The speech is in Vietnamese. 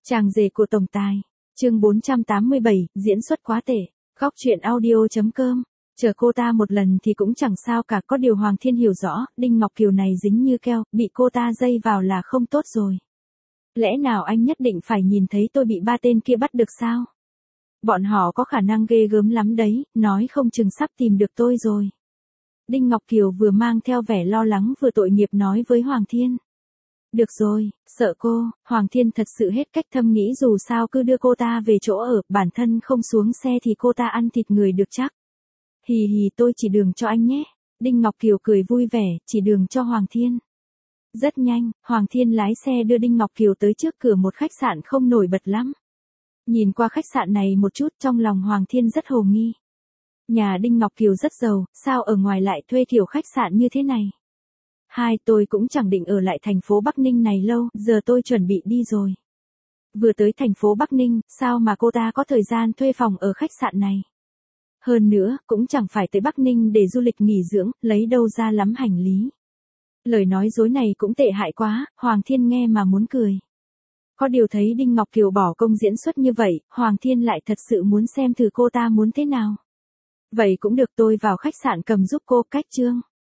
Chàng rể của tổng tài. Chương 487, diễn xuất quá tệ. Góc truyện audio.com. Chờ cô ta một lần thì cũng chẳng sao cả, có điều Hoàng Thiên hiểu rõ, Đinh Ngọc Kiều này dính như keo, bị cô ta dây vào là không tốt rồi. Lẽ nào anh nhất định phải nhìn thấy tôi bị ba tên kia bắt được sao? Bọn họ có khả năng ghê gớm lắm đấy, nói không chừng sắp tìm được tôi rồi. Đinh Ngọc Kiều vừa mang theo vẻ lo lắng vừa tội nghiệp nói với Hoàng Thiên. Được rồi, sợ cô, Hoàng Thiên thật sự hết cách, thầm nghĩ dù sao cứ đưa cô ta về chỗ ở, bản thân không xuống xe thì cô ta ăn thịt người được chắc. Hì hì, tôi chỉ đường cho anh nhé. Đinh Ngọc Kiều cười vui vẻ, chỉ đường cho Hoàng Thiên. Rất nhanh, Hoàng Thiên lái xe đưa Đinh Ngọc Kiều tới trước cửa một khách sạn không nổi bật lắm. Nhìn qua khách sạn này một chút, trong lòng Hoàng Thiên rất hồ nghi. Nhà Đinh Ngọc Kiều rất giàu, sao ở ngoài lại thuê kiểu khách sạn như thế này? Tôi cũng chẳng định ở lại thành phố Bắc Ninh này lâu, giờ tôi chuẩn bị đi rồi. Vừa tới thành phố Bắc Ninh, sao mà cô ta có thời gian thuê phòng ở khách sạn này? Hơn nữa, cũng chẳng phải tới Bắc Ninh để du lịch nghỉ dưỡng, lấy đâu ra lắm hành lý. Lời nói dối này cũng tệ hại quá, Hoàng Thiên nghe mà muốn cười. Có điều thấy Đinh Ngọc Kiều bỏ công diễn xuất như vậy, Hoàng Thiên lại thật sự muốn xem thử cô ta muốn thế nào. Vậy cũng được, tôi vào khách sạn cầm giúp cô, cách chương.